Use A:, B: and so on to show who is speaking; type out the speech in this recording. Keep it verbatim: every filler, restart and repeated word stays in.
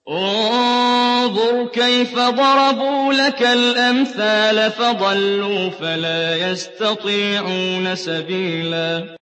A: انظُرْ كَيْفَ ضَرَبُوا لَكَ الْأَمْثَالَ فَضَلُّوا فَلَا يَسْتَطِيعُونَ سَبِيلًا